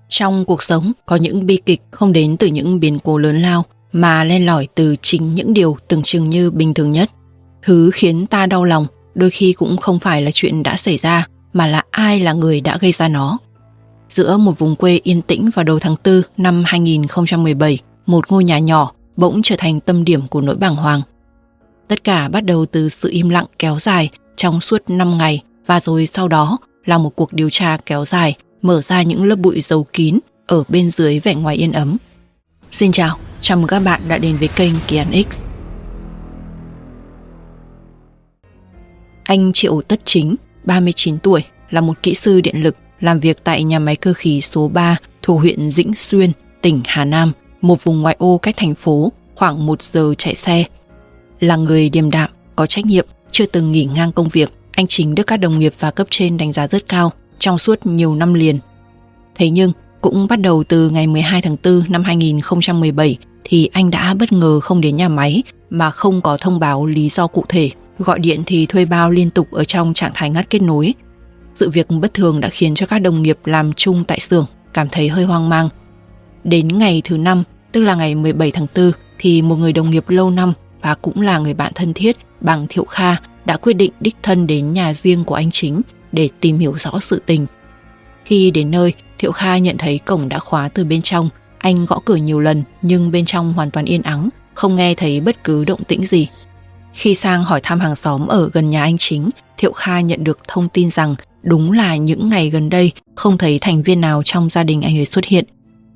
Trong cuộc sống có những bi kịch không đến từ những biến cố lớn lao mà len lỏi từ chính những điều tưởng chừng như bình thường nhất. Thứ khiến ta đau lòng đôi khi cũng không phải là chuyện đã xảy ra mà là ai là người đã gây ra nó. Giữa một vùng quê yên tĩnh vào đầu tháng 4 năm 2017, một ngôi nhà nhỏ bỗng trở thành tâm điểm của nỗi bàng hoàng. Tất cả bắt đầu từ sự im lặng kéo dài trong suốt 5 ngày và rồi sau đó là một cuộc điều tra kéo dài mở ra những lớp bụi giấu kín ở bên dưới vẻ ngoài yên ấm. Xin chào, chào mừng các bạn đã đến với kênh Kỳ Án X. Anh Triệu Tất Chính, 39 tuổi, là một kỹ sư điện lực làm việc tại nhà máy cơ khí số 3 thuộc huyện Dĩnh Xuyên, tỉnh Hà Nam, một vùng ngoại ô cách thành phố khoảng 1 giờ chạy xe. Là người điềm đạm, có trách nhiệm, chưa từng nghỉ ngang công việc, anh Chính được các đồng nghiệp và cấp trên đánh giá rất cao trong suốt nhiều năm liền. Thế nhưng, cũng bắt đầu từ ngày 12 tháng 4 năm 2017 thì anh đã bất ngờ không đến nhà máy mà không có thông báo lý do cụ thể. Gọi điện thì thuê bao liên tục ở trong trạng thái ngắt kết nối. Sự việc bất thường đã khiến cho các đồng nghiệp làm chung tại xưởng cảm thấy hơi hoang mang. Đến ngày thứ 5, tức là ngày 17 tháng 4, thì một người đồng nghiệp lâu năm và cũng là người bạn thân thiết bằng Thiệu Kha đã quyết định đích thân đến nhà riêng của anh Chính để tìm hiểu rõ sự tình. Khi đến nơi, Thiệu Kha nhận thấy cổng đã khóa từ bên trong. Anh gõ cửa nhiều lần nhưng bên trong hoàn toàn yên ắng, không nghe thấy bất cứ động tĩnh gì. Khi sang hỏi thăm hàng xóm ở gần nhà anh Chính, Thiệu Kha nhận được thông tin rằng đúng là những ngày gần đây không thấy thành viên nào trong gia đình anh ấy xuất hiện.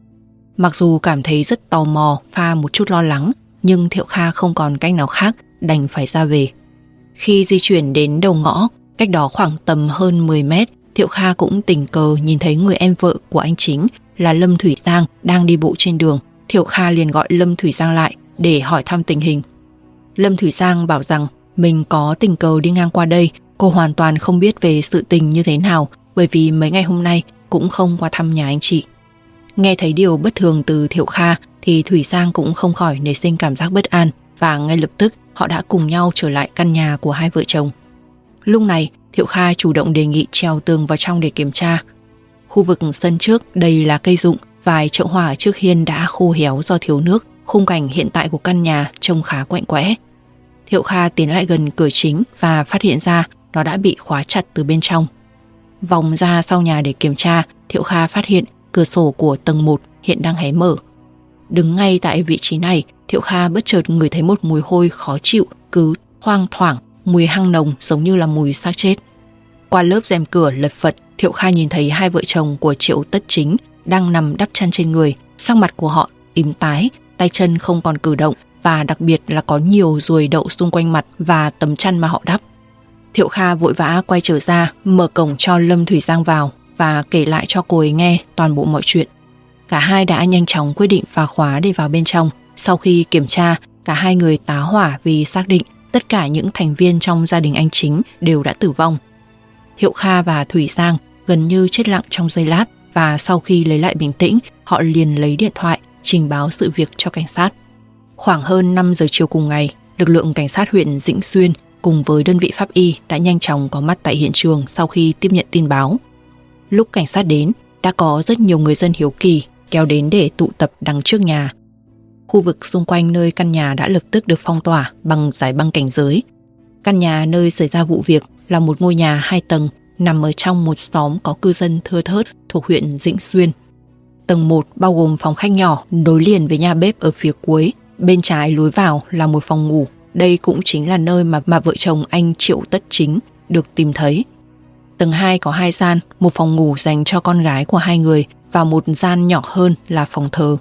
Mặc dù cảm thấy rất tò mò, pha một chút lo lắng, nhưng Thiệu Kha không còn cách nào khác, đành phải ra về. Khi di chuyển đến đầu ngõ, cách đó khoảng tầm hơn 10 mét, Thiệu Kha cũng tình cờ nhìn thấy người em vợ của anh Chính là Lâm Thủy Giang đang đi bộ trên đường. Thiệu Kha liền gọi Lâm Thủy Giang lại để hỏi thăm tình hình. Lâm Thủy Giang bảo rằng mình có tình cờ đi ngang qua đây, cô hoàn toàn không biết về sự tình như thế nào bởi vì mấy ngày hôm nay cũng không qua thăm nhà anh chị. Nghe thấy điều bất thường từ Thiệu Kha thì Thủy Giang cũng không khỏi nảy sinh cảm giác bất an và ngay lập tức họ đã cùng nhau trở lại căn nhà của hai vợ chồng. Lúc này Thiệu Kha chủ động đề nghị trèo tường vào trong để kiểm tra. Khu vực sân trước đầy là cây rụng, vài chậu hoa ở trước hiên đã khô héo do thiếu nước. Khung cảnh hiện tại của căn nhà trông khá quạnh quẽ. Thiệu Kha tiến lại gần cửa chính và phát hiện ra nó đã bị khóa chặt từ bên trong. Vòng ra sau nhà để kiểm tra, Thiệu Kha phát hiện cửa sổ của tầng 1 hiện đang hé mở. Đứng ngay tại vị trí này, Thiệu Kha bất chợt ngửi thấy một mùi hôi khó chịu cứ thoang thoảng, mùi hăng nồng giống như là mùi xác chết. Qua lớp rèm cửa lật phật, Thiệu Kha nhìn thấy hai vợ chồng của Triệu Tất Chính đang nằm đắp chăn trên người, sắc mặt của họ tím tái, tay chân không còn cử động và đặc biệt là có nhiều ruồi đậu xung quanh mặt và tấm chăn mà họ đắp. Thiệu Kha vội vã quay trở ra, mở cổng cho Lâm Thủy Giang vào và kể lại cho cô ấy nghe toàn bộ mọi chuyện. Cả hai đã nhanh chóng quyết định phá khóa để vào bên trong. Sau khi kiểm tra, cả hai người tá hỏa vì xác định tất cả những thành viên trong gia đình anh Chính đều đã tử vong. Thiệu Kha và Thủy Giang gần như chết lặng trong giây lát và sau khi lấy lại bình tĩnh, họ liền lấy điện thoại trình báo sự việc cho cảnh sát. Khoảng hơn 5 giờ chiều cùng ngày, lực lượng cảnh sát huyện Dĩnh Xuyên cùng với đơn vị pháp y đã nhanh chóng có mặt tại hiện trường sau khi tiếp nhận tin báo. Lúc cảnh sát đến, đã có rất nhiều người dân hiếu kỳ kéo đến để tụ tập đằng trước nhà. Khu vực xung quanh nơi căn nhà đã lập tức được phong tỏa bằng dải băng cảnh giới. Căn nhà nơi xảy ra vụ việc là một ngôi nhà 2 tầng nằm ở trong một xóm có cư dân thưa thớt thuộc huyện Dĩnh Xuyên. Tầng 1 bao gồm phòng khách nhỏ nối liền với nhà bếp ở phía cuối. Bên trái lối vào là một phòng ngủ. Đây cũng chính là nơi mà vợ chồng anh Triệu Tất Chính được tìm thấy. Tầng 2 có 2 gian, một phòng ngủ dành cho con gái của hai người và một gian nhỏ hơn là phòng thờ.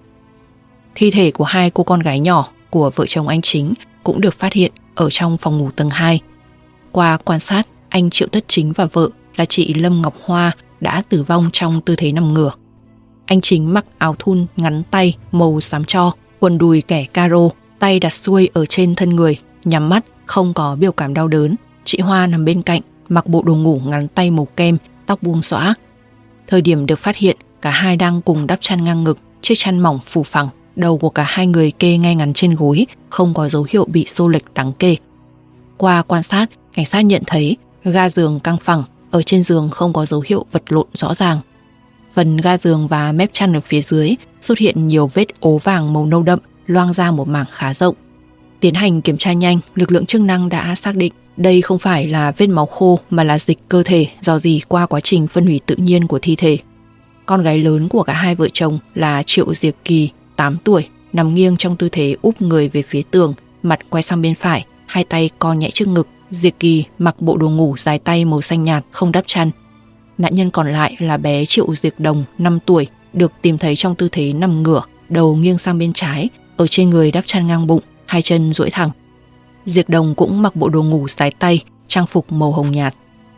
Thi thể của hai cô con gái nhỏ của vợ chồng anh Chính cũng được phát hiện ở trong phòng ngủ tầng 2. Qua quan sát, anh Triệu Tất Chính và vợ là chị Lâm Ngọc Hoa đã tử vong trong tư thế nằm ngửa. Anh Chính mặc áo thun ngắn tay màu xám tro, quần đùi kẻ caro, tay đặt xuôi ở trên thân người, nhắm mắt, không có biểu cảm đau đớn. Chị Hoa nằm bên cạnh, mặc bộ đồ ngủ ngắn tay màu kem, tóc buông xõa. Thời điểm được phát hiện, cả hai đang cùng đắp chăn ngang ngực, chiếc chăn mỏng phủ phẳng. Đầu của cả hai người kê ngay ngắn trên gối, không có dấu hiệu bị xô lệch đáng kể. Qua quan sát, cảnh sát nhận thấy ga giường căng phẳng, ở trên giường không có dấu hiệu vật lộn rõ ràng. Phần ga giường và mép chăn ở phía dưới xuất hiện nhiều vết ố vàng màu nâu đậm, loang ra một mảng khá rộng. Tiến hành kiểm tra nhanh, lực lượng chức năng đã xác định đây không phải là vết máu khô mà là dịch cơ thể rò rỉ qua quá trình phân hủy tự nhiên của thi thể. Con gái lớn của cả hai vợ chồng là Triệu Diệp Kỳ, 8 tuổi, nằm nghiêng trong tư thế úp người về phía tường, mặt quay sang bên phải, hai tay co nhẹ trước ngực. Diệp Kỳ mặc bộ đồ ngủ dài tay màu xanh nhạt, không đắp chăn. Nạn nhân còn lại là bé Triệu Diệp Đồng, 5 tuổi, được tìm thấy trong tư thế nằm ngửa, đầu nghiêng sang bên trái, ở trên người đắp chăn ngang bụng, hai chân duỗi thẳng. Diệp Đồng cũng mặc bộ đồ ngủ dài tay, trang phục màu hồng nhạt.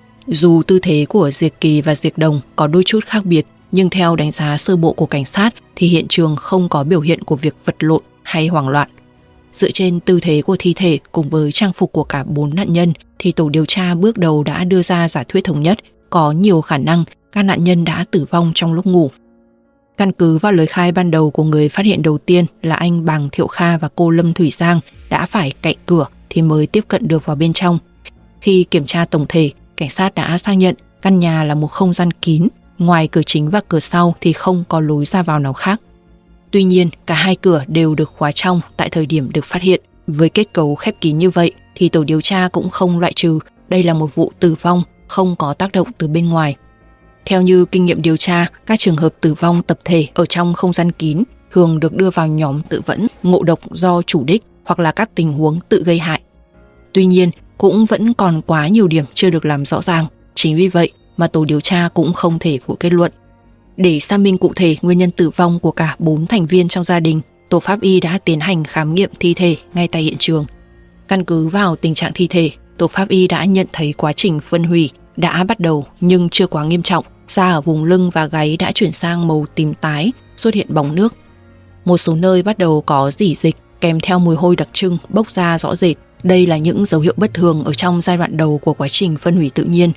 Dù tư thế của Diệp Kỳ và Diệp Đồng có đôi chút khác biệt, nhưng theo đánh giá sơ bộ của cảnh sát thì hiện trường không có biểu hiện của việc vật lộn hay hoảng loạn. Dựa trên tư thế của thi thể cùng với trang phục của cả 4 nạn nhân thì tổ điều tra bước đầu đã đưa ra giả thuyết thống nhất, có nhiều khả năng các nạn nhân đã tử vong trong lúc ngủ. Căn cứ vào lời khai ban đầu của người phát hiện đầu tiên là anh Bàng Thiệu Kha và cô Lâm Thủy Giang đã phải cậy cửa thì mới tiếp cận được vào bên trong. Khi kiểm tra tổng thể, cảnh sát đã xác nhận căn nhà là một không gian kín, ngoài cửa chính và cửa sau thì không có lối ra vào nào khác. Tuy nhiên, cả hai cửa đều được khóa trong tại thời điểm được phát hiện. Với kết cấu khép kín như vậy thì tổ điều tra cũng không loại trừ đây là một vụ tử vong không có tác động từ bên ngoài. Theo như kinh nghiệm điều tra, các trường hợp tử vong tập thể ở trong không gian kín thường được đưa vào nhóm tự vẫn, ngộ độc do chủ đích hoặc là các tình huống tự gây hại. Tuy nhiên, cũng vẫn còn quá nhiều điểm chưa được làm rõ ràng. Chính vì vậy mà tổ điều tra cũng không thể phủ kết luận. Để xác minh cụ thể nguyên nhân tử vong của cả 4 thành viên trong gia đình, tổ pháp y đã tiến hành khám nghiệm thi thể ngay tại hiện trường. Căn cứ vào tình trạng thi thể, tổ pháp y đã nhận thấy quá trình phân hủy đã bắt đầu nhưng chưa quá nghiêm trọng. Da ở vùng lưng và gáy đã chuyển sang màu tím tái, xuất hiện bóng nước. Một số nơi bắt đầu có rỉ dịch kèm theo mùi hôi đặc trưng bốc ra rõ rệt. Đây là những dấu hiệu bất thường ở trong giai đoạn đầu của quá trình phân hủy tự nhiên.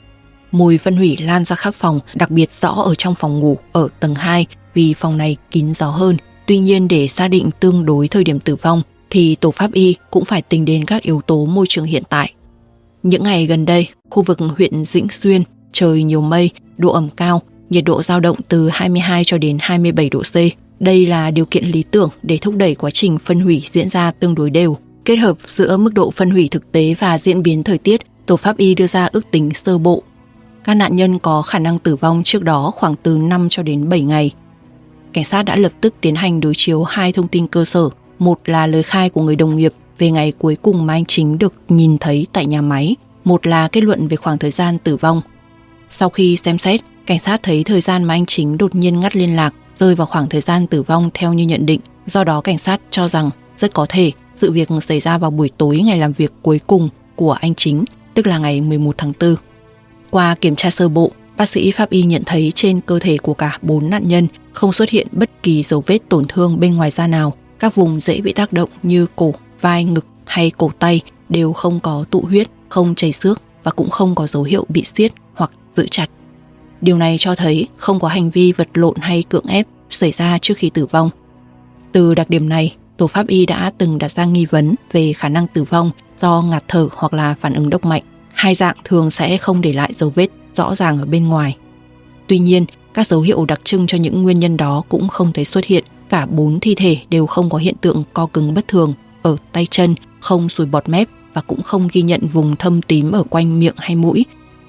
Mùi phân hủy lan ra khắp phòng, đặc biệt rõ ở trong phòng ngủ ở tầng 2 vì phòng này kín gió hơn. Tuy nhiên, để xác định tương đối thời điểm tử vong thì tổ pháp y cũng phải tính đến các yếu tố môi trường hiện tại. Những ngày gần đây, khu vực huyện Dĩnh Xuyên trời nhiều mây, độ ẩm cao, nhiệt độ dao động từ 22 cho đến 27 độ C. Đây là điều kiện lý tưởng để thúc đẩy quá trình phân hủy diễn ra tương đối đều. Kết hợp giữa mức độ phân hủy thực tế và diễn biến thời tiết, tổ pháp y đưa ra ước tính sơ bộ. Các nạn nhân có khả năng tử vong trước đó khoảng từ 5 cho đến 7 ngày. Cảnh sát đã lập tức tiến hành đối chiếu hai thông tin cơ sở. Một là lời khai của người đồng nghiệp về ngày cuối cùng mà anh Chính được nhìn thấy tại nhà máy. Một là kết luận về khoảng thời gian tử vong. Sau khi xem xét, cảnh sát thấy thời gian mà anh Chính đột nhiên ngắt liên lạc rơi vào khoảng thời gian tử vong theo như nhận định. Do đó cảnh sát cho rằng rất có thể sự việc xảy ra vào buổi tối ngày làm việc cuối cùng của anh Chính, tức là ngày 11 tháng 4. Qua kiểm tra sơ bộ, bác sĩ pháp y nhận thấy trên cơ thể của cả 4 nạn nhân không xuất hiện bất kỳ dấu vết tổn thương bên ngoài da nào. Các vùng dễ bị tác động như cổ, vai, ngực hay cổ tay đều không có tụ huyết, không chảy xước và cũng không có dấu hiệu bị siết hoặc giữ chặt. Điều này cho thấy không có hành vi vật lộn hay cưỡng ép xảy ra trước khi tử vong. Từ đặc điểm này, tổ pháp y đã từng đặt ra nghi vấn về khả năng tử vong do ngạt thở hoặc là phản ứng độc mạnh. Hai dạng thường sẽ không để lại dấu vết rõ ràng ở bên ngoài. Tuy nhiên, các dấu hiệu đặc trưng cho những nguyên nhân đó cũng không thấy xuất hiện. Cả 4 thi thể đều không có hiện tượng co cứng bất thường ở tay chân, không sùi bọt mép và cũng không ghi nhận vùng thâm tím ở quanh miệng hay mũi.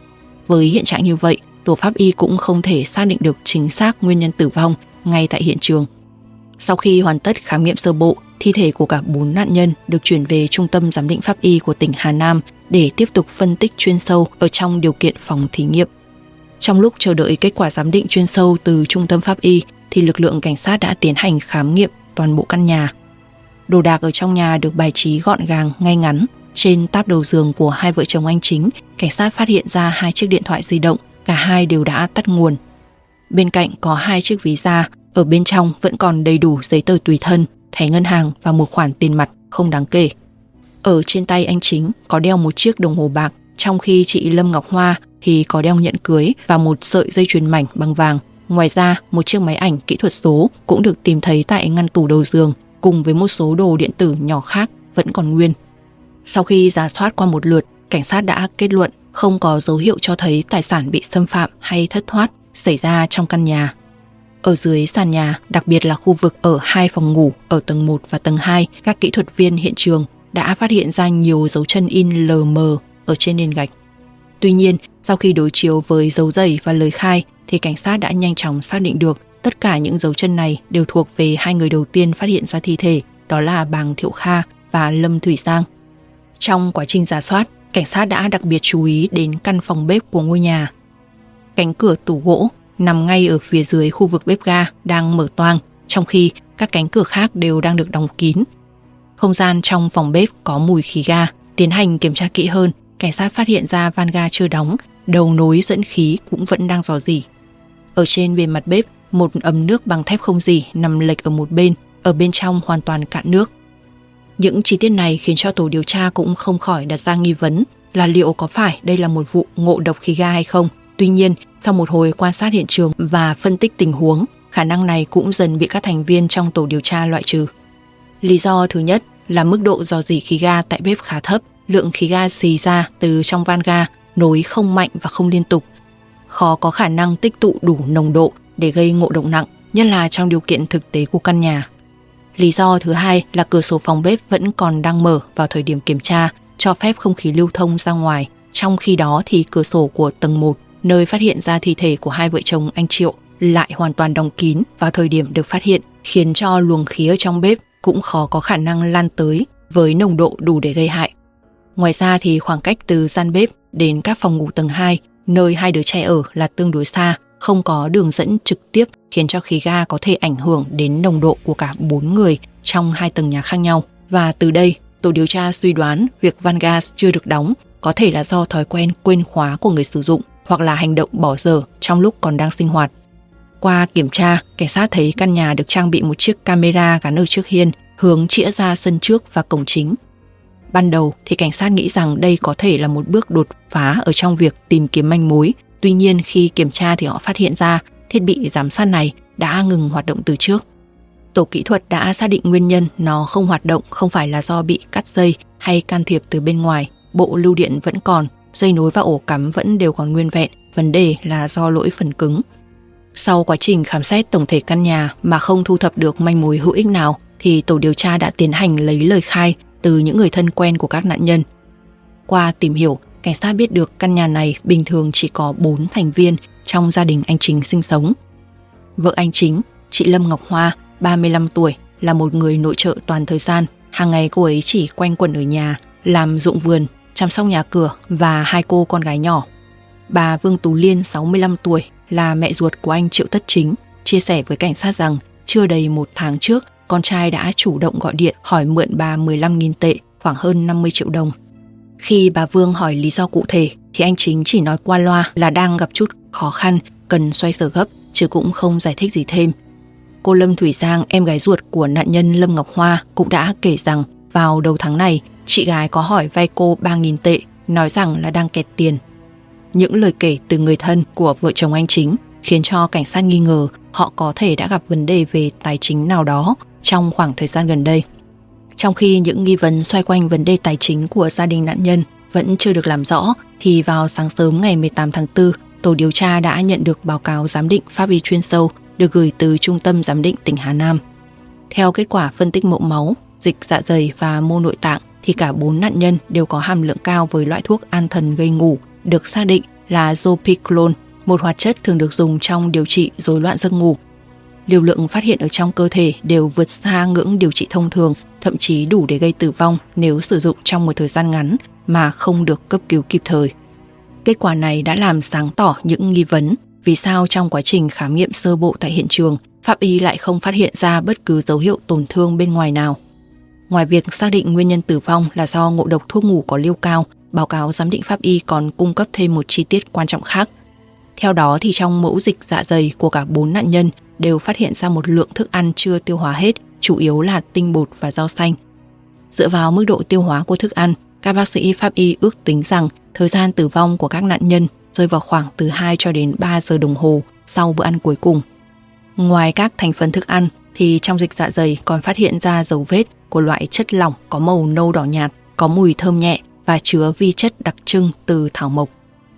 Với hiện trạng như vậy, tổ pháp y cũng không thể xác định được chính xác nguyên nhân tử vong ngay tại hiện trường. Sau khi hoàn tất khám nghiệm sơ bộ, thi thể của cả 4 nạn nhân được chuyển về Trung tâm Giám định Pháp y của tỉnh Hà Nam để tiếp tục phân tích chuyên sâu ở trong điều kiện phòng thí nghiệm. Trong lúc chờ đợi kết quả giám định chuyên sâu từ Trung tâm Pháp y thì lực lượng cảnh sát đã tiến hành khám nghiệm toàn bộ căn nhà. Đồ đạc ở trong nhà được bài trí gọn gàng, ngay ngắn. Trên táp đầu giường của hai vợ chồng anh Chính, cảnh sát phát hiện ra 2 chiếc điện thoại di động, cả hai đều đã tắt nguồn. Bên cạnh có 2 chiếc ví da, ở bên trong vẫn còn đầy đủ giấy tờ tùy thân, thẻ ngân hàng và một khoản tiền mặt không đáng kể. Ở trên tay anh Chính có đeo một chiếc đồng hồ bạc, trong khi chị Lâm Ngọc Hoa thì có đeo nhẫn cưới và một sợi dây chuyền mảnh bằng vàng. Ngoài ra, một chiếc máy ảnh kỹ thuật số cũng được tìm thấy tại ngăn tủ đầu giường, cùng với một số đồ điện tử nhỏ khác vẫn còn nguyên. Sau khi rà soát qua một lượt, cảnh sát đã kết luận không có dấu hiệu cho thấy tài sản bị xâm phạm hay thất thoát. xảy ra trong căn nhà. Ở dưới sàn nhà, đặc biệt là khu vực ở 2 phòng ngủ ở tầng 1 và tầng 2, các kỹ thuật viên hiện trường đã phát hiện ra nhiều dấu chân in lờ mờ ở trên nền gạch. Tuy nhiên, sau khi đối chiếu với dấu giày và lời khai thì cảnh sát đã nhanh chóng xác định được tất cả những dấu chân này đều thuộc về 2 người đầu tiên phát hiện ra thi thể, đó là Bàng Thiệu Kha và Lâm Thủy Giang. Trong quá trình rà soát, cảnh sát đã đặc biệt chú ý đến căn phòng bếp của ngôi nhà. Cánh cửa tủ gỗ nằm ngay ở phía dưới khu vực bếp ga đang mở toang, trong khi các cánh cửa khác đều đang được đóng kín. Không gian trong phòng bếp có mùi khí ga. Tiến hành kiểm tra kỹ hơn, cảnh sát phát hiện ra van ga chưa đóng, đầu nối dẫn khí cũng vẫn đang rò rỉ. Ở trên bề mặt bếp, một ấm nước bằng thép không rỉ nằm lệch ở một bên, ở bên trong hoàn toàn cạn nước. Những chi tiết này khiến cho tổ điều tra cũng không khỏi đặt ra nghi vấn là liệu có phải đây là một vụ ngộ độc khí ga hay không. Tuy nhiên, sau một hồi quan sát hiện trường và phân tích tình huống, khả năng này cũng dần bị các thành viên trong tổ điều tra loại trừ. Lý do thứ nhất là mức độ rò rỉ khí ga tại bếp khá thấp, lượng khí ga xì ra từ trong van ga nối không mạnh và không liên tục. Khó có khả năng tích tụ đủ nồng độ để gây ngộ độc nặng, nhất là trong điều kiện thực tế của căn nhà. Lý do thứ hai là cửa sổ phòng bếp vẫn còn đang mở vào thời điểm kiểm tra, cho phép không khí lưu thông ra ngoài. Trong khi đó thì cửa sổ của tầng 1, nơi phát hiện ra thi thể của 2 vợ chồng anh Triệu, lại hoàn toàn đóng kín vào thời điểm được phát hiện, khiến cho luồng khí ở trong bếp cũng khó có khả năng lan tới với nồng độ đủ để gây hại. Ngoài ra thì khoảng cách từ gian bếp đến các phòng ngủ tầng 2, nơi 2 đứa trẻ ở là tương đối xa, không có đường dẫn trực tiếp, khiến cho khí ga có thể ảnh hưởng đến nồng độ của cả 4 người trong 2 tầng nhà khác nhau. Và từ đây, tổ điều tra suy đoán việc van gas chưa được đóng có thể là do thói quen quên khóa của người sử dụng hoặc là hành động bỏ dở trong lúc còn đang sinh hoạt. Qua kiểm tra, cảnh sát thấy căn nhà được trang bị một chiếc camera gắn ở trước hiên, hướng chĩa ra sân trước và cổng chính. Ban đầu thì cảnh sát nghĩ rằng đây có thể là một bước đột phá ở trong việc tìm kiếm manh mối. Tuy nhiên khi kiểm tra thì họ phát hiện ra thiết bị giám sát này đã ngừng hoạt động từ trước. Tổ kỹ thuật đã xác định nguyên nhân nó không hoạt động không phải là do bị cắt dây hay can thiệp từ bên ngoài. Bộ lưu điện vẫn còn, dây nối và ổ cắm vẫn đều còn nguyên vẹn, vấn đề là do lỗi phần cứng. Sau quá trình khám xét tổng thể căn nhà mà không thu thập được manh mối hữu ích nào thì tổ điều tra đã tiến hành lấy lời khai từ những người thân quen của các nạn nhân. Qua tìm hiểu, cảnh sát biết được căn nhà này bình thường chỉ có 4 thành viên trong gia đình anh Chính sinh sống. Vợ anh Chính, chị Lâm Ngọc Hoa, 35 tuổi, là một người nội trợ toàn thời gian. Hàng ngày cô ấy chỉ quanh quẩn ở nhà, làm ruộng vườn, chăm sóc nhà cửa và 2 cô con gái nhỏ. Bà Vương Tú Liên, 65 tuổi, là mẹ ruột của anh Triệu Tất Chính, chia sẻ với cảnh sát rằng chưa đầy 1 tháng trước, con trai đã chủ động gọi điện hỏi mượn bà 15.000 tệ, khoảng hơn 50 triệu đồng. Khi bà Vương hỏi lý do cụ thể thì anh Chính chỉ nói qua loa là đang gặp chút khó khăn, cần xoay sở gấp, chứ cũng không giải thích gì thêm. Cô Lâm Thủy Giang, em gái ruột của nạn nhân Lâm Ngọc Hoa, cũng đã kể rằng vào đầu tháng này, chị gái có hỏi vay cô 3.000 tệ, nói rằng là đang kẹt tiền. Những lời kể từ người thân của vợ chồng anh Chính khiến cho cảnh sát nghi ngờ họ có thể đã gặp vấn đề về tài chính nào đó trong khoảng thời gian gần đây. Trong khi những nghi vấn xoay quanh vấn đề tài chính của gia đình nạn nhân vẫn chưa được làm rõ, thì vào sáng sớm ngày 18 tháng 4, tổ điều tra đã nhận được báo cáo giám định pháp y chuyên sâu được gửi từ Trung tâm Giám định tỉnh Hà Nam. Theo kết quả phân tích mẫu máu, dịch dạ dày và mô nội tạng thì cả 4 nạn nhân đều có hàm lượng cao với loại thuốc an thần gây ngủ được xác định là Zopiclone, một hoạt chất thường được dùng trong điều trị rối loạn giấc ngủ. Liều lượng phát hiện ở trong cơ thể đều vượt xa ngưỡng điều trị thông thường, thậm chí đủ để gây tử vong nếu sử dụng trong một thời gian ngắn mà không được cấp cứu kịp thời. Kết quả này đã làm sáng tỏ những nghi vấn vì sao trong quá trình khám nghiệm sơ bộ tại hiện trường, pháp y lại không phát hiện ra bất cứ dấu hiệu tổn thương bên ngoài nào. Ngoài việc xác định nguyên nhân tử vong là do ngộ độc thuốc ngủ có liều cao, báo cáo giám định pháp y còn cung cấp thêm một chi tiết quan trọng khác. Theo đó thì trong mẫu dịch dạ dày của cả 4 nạn nhân đều phát hiện ra một lượng thức ăn chưa tiêu hóa hết, chủ yếu là tinh bột và rau xanh. Dựa vào mức độ tiêu hóa của thức ăn, các bác sĩ pháp y ước tính rằng thời gian tử vong của các nạn nhân rơi vào khoảng từ 2 cho đến 3 giờ đồng hồ sau bữa ăn cuối cùng. Ngoài các thành phần thức ăn thì trong dịch dạ dày còn phát hiện ra dấu vết của loại chất lỏng có màu nâu đỏ nhạt, có mùi thơm nhẹ và chứa vi chất đặc trưng từ thảo mộc.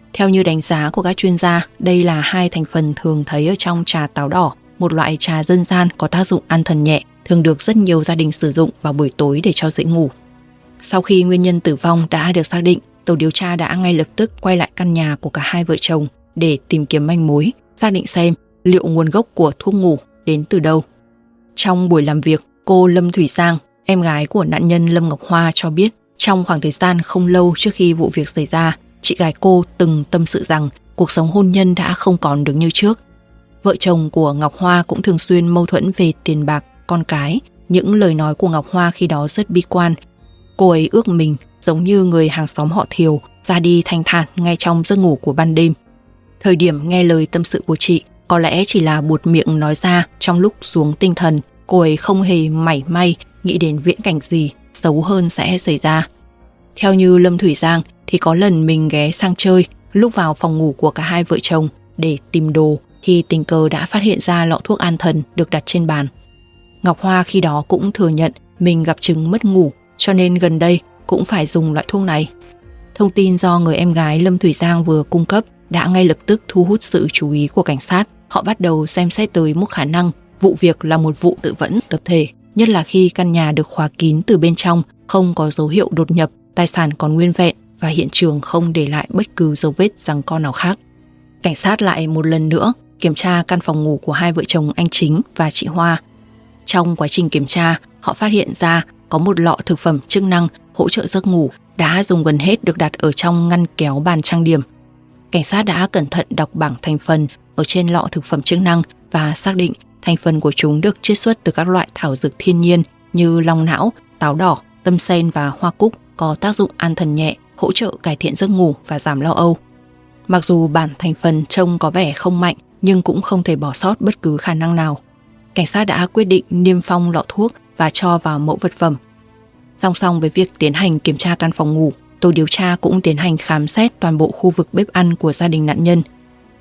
Theo như đánh giá của các chuyên gia, đây là hai thành phần thường thấy ở trong trà táo đỏ, một loại trà dân gian có tác dụng an thần nhẹ, thường được rất nhiều gia đình sử dụng vào buổi tối để cho dễ ngủ. Sau khi nguyên nhân tử vong đã được xác định, tổ điều tra đã ngay lập tức quay lại căn nhà của cả hai vợ chồng để tìm kiếm manh mối, xác định xem liệu nguồn gốc của thuốc ngủ đến từ đâu. Trong buổi làm việc, cô Lâm Thủy Giang, em gái của nạn nhân Lâm Ngọc Hoa cho biết, trong khoảng thời gian không lâu trước khi vụ việc xảy ra, chị gái cô từng tâm sự rằng cuộc sống hôn nhân đã không còn được như trước. Vợ chồng của Ngọc Hoa cũng thường xuyên mâu thuẫn về tiền bạc, con cái. Những lời nói của Ngọc Hoa khi đó rất bi quan. Cô ấy ước mình giống như người hàng xóm họ Thiều, ra đi thanh thản ngay trong giấc ngủ của ban đêm. Thời điểm nghe lời tâm sự của chị, có lẽ chỉ là buột miệng nói ra trong lúc xuống tinh thần. Cô ấy không hề mảy may nghĩ đến viễn cảnh gì xấu hơn sẽ xảy ra. Theo như Lâm Thủy Giang thì có lần mình ghé sang chơi, lúc vào phòng ngủ của cả hai vợ chồng để tìm đồ thì tình cờ đã phát hiện ra lọ thuốc an thần được đặt trên bàn. Ngọc Hoa khi đó cũng thừa nhận mình gặp chứng mất ngủ, cho nên gần đây cũng phải dùng loại thuốc này. Thông tin do người em gái Lâm Thủy Giang vừa cung cấp đã ngay lập tức thu hút sự chú ý của cảnh sát. Họ bắt đầu xem xét tới mức khả năng vụ việc là một vụ tự vẫn tập thể, nhất là khi căn nhà được khóa kín từ bên trong, không có dấu hiệu đột nhập, tài sản còn nguyên vẹn và hiện trường không để lại bất cứ dấu vết giằng co nào khác. Cảnh sát lại một lần nữa kiểm tra căn phòng ngủ của hai vợ chồng anh Chính và chị Hoa. Trong quá trình kiểm tra, họ phát hiện ra có một lọ thực phẩm chức năng hỗ trợ giấc ngủ đã dùng gần hết được đặt ở trong ngăn kéo bàn trang điểm. Cảnh sát đã cẩn thận đọc bảng thành phần ở trên lọ thực phẩm chức năng và xác định thành phần của chúng được chiết xuất từ các loại thảo dược thiên nhiên như long não, táo đỏ, tâm sen và hoa cúc, có tác dụng an thần nhẹ, hỗ trợ cải thiện giấc ngủ và giảm lo âu. Mặc dù bảng thành phần trông có vẻ không mạnh nhưng cũng không thể bỏ sót bất cứ khả năng nào. Cảnh sát đã quyết định niêm phong lọ thuốc và cho vào mẫu vật phẩm. Song song với việc tiến hành kiểm tra căn phòng ngủ, tổ điều tra cũng tiến hành khám xét toàn bộ khu vực bếp ăn của gia đình nạn nhân.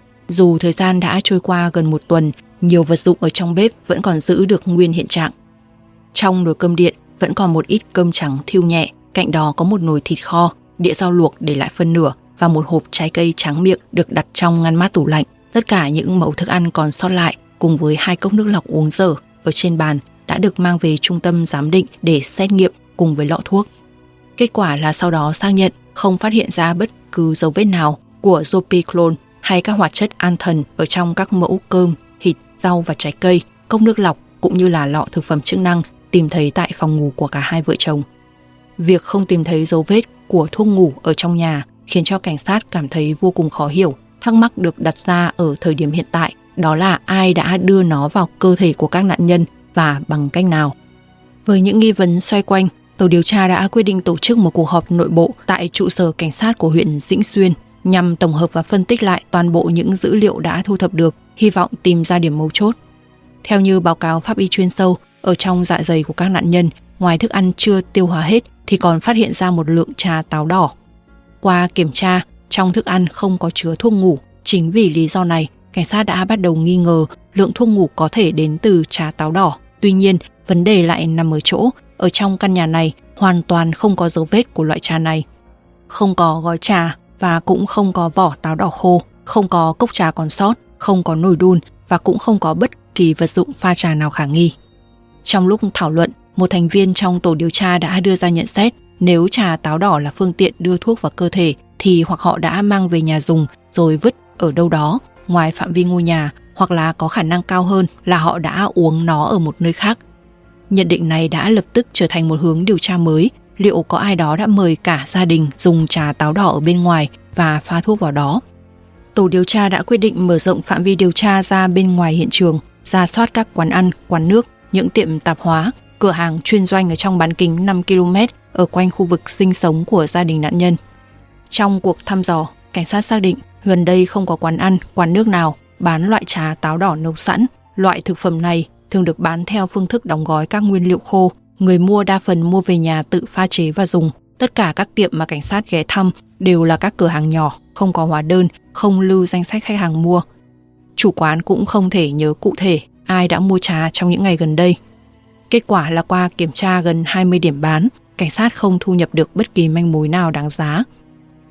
Dù thời gian đã trôi qua gần 1 tuần, nhiều vật dụng ở trong bếp vẫn còn giữ được nguyên hiện trạng. Trong nồi cơm điện vẫn còn một ít cơm trắng thiêu nhẹ, cạnh đó có một nồi thịt kho, đĩa rau luộc để lại phân nửa và một hộp trái cây tráng miệng được đặt trong ngăn mát tủ lạnh. Tất cả những mẩu thức ăn còn sót lại cùng với 2 cốc nước lọc uống dở ở trên bàn đã được mang về trung tâm giám định để xét nghiệm cùng với lọ thuốc. Kết quả là sau đó xác nhận không phát hiện ra bất cứ dấu vết nào của zopiclone hay các hoạt chất an thần ở trong các mẫu cơm, thịt, rau và trái cây, cốc nước lọc cũng như là lọ thực phẩm chức năng tìm thấy tại phòng ngủ của cả hai vợ chồng. Việc không tìm thấy dấu vết của thuốc ngủ ở trong nhà khiến cho cảnh sát cảm thấy vô cùng khó hiểu. Thắc mắc được đặt ra ở thời điểm hiện tại đó là ai đã đưa nó vào cơ thể của các nạn nhân và bằng cách nào. Với những nghi vấn xoay quanh, tổ điều tra đã quyết định tổ chức một cuộc họp nội bộ tại trụ sở cảnh sát của huyện Dĩnh Xuyên nhằm tổng hợp và phân tích lại toàn bộ những dữ liệu đã thu thập được, hy vọng tìm ra điểm mấu chốt. Theo như báo cáo pháp y chuyên sâu, ở trong dạ dày của các nạn nhân, ngoài thức ăn chưa tiêu hóa hết thì còn phát hiện ra một lượng trà táo đỏ. Qua kiểm tra, trong thức ăn không có chứa thuốc ngủ. Chính vì lý do này, cảnh sát đã bắt đầu nghi ngờ lượng thuốc ngủ có thể đến từ trà táo đỏ. Tuy nhiên, vấn đề lại nằm ở chỗ, ở trong căn nhà này hoàn toàn không có dấu vết của loại trà này. Không có gói trà và cũng không có vỏ táo đỏ khô, không có cốc trà còn sót, không có nồi đun và cũng không có bất kỳ vật dụng pha trà nào khả nghi. Trong lúc thảo luận, một thành viên trong tổ điều tra đã đưa ra nhận xét nếu trà táo đỏ là phương tiện đưa thuốc vào cơ thể thì hoặc họ đã mang về nhà dùng rồi vứt ở đâu đó ngoài phạm vi ngôi nhà, hoặc là có khả năng cao hơn là họ đã uống nó ở một nơi khác. Nhận định này đã lập tức trở thành một hướng điều tra mới, liệu có ai đó đã mời cả gia đình dùng trà táo đỏ ở bên ngoài và pha thuốc vào đó. Tổ điều tra đã quyết định mở rộng phạm vi điều tra ra bên ngoài hiện trường, rà soát các quán ăn, quán nước, những tiệm tạp hóa, cửa hàng chuyên doanh ở trong bán kính 5 km ở quanh khu vực sinh sống của gia đình nạn nhân. Trong cuộc thăm dò, cảnh sát xác định gần đây không có quán ăn, quán nước nào bán loại trà táo đỏ nấu sẵn. Loại thực phẩm này thường được bán theo phương thức đóng gói các nguyên liệu khô. Người mua đa phần mua về nhà tự pha chế và dùng. Tất cả các tiệm mà cảnh sát ghé thăm đều là các cửa hàng nhỏ, không có hóa đơn, không lưu danh sách khách hàng mua. Chủ quán cũng không thể nhớ cụ thể ai đã mua trà trong những ngày gần đây. Kết quả là qua kiểm tra gần 20 điểm bán, cảnh sát không thu nhập được bất kỳ manh mối nào đáng giá.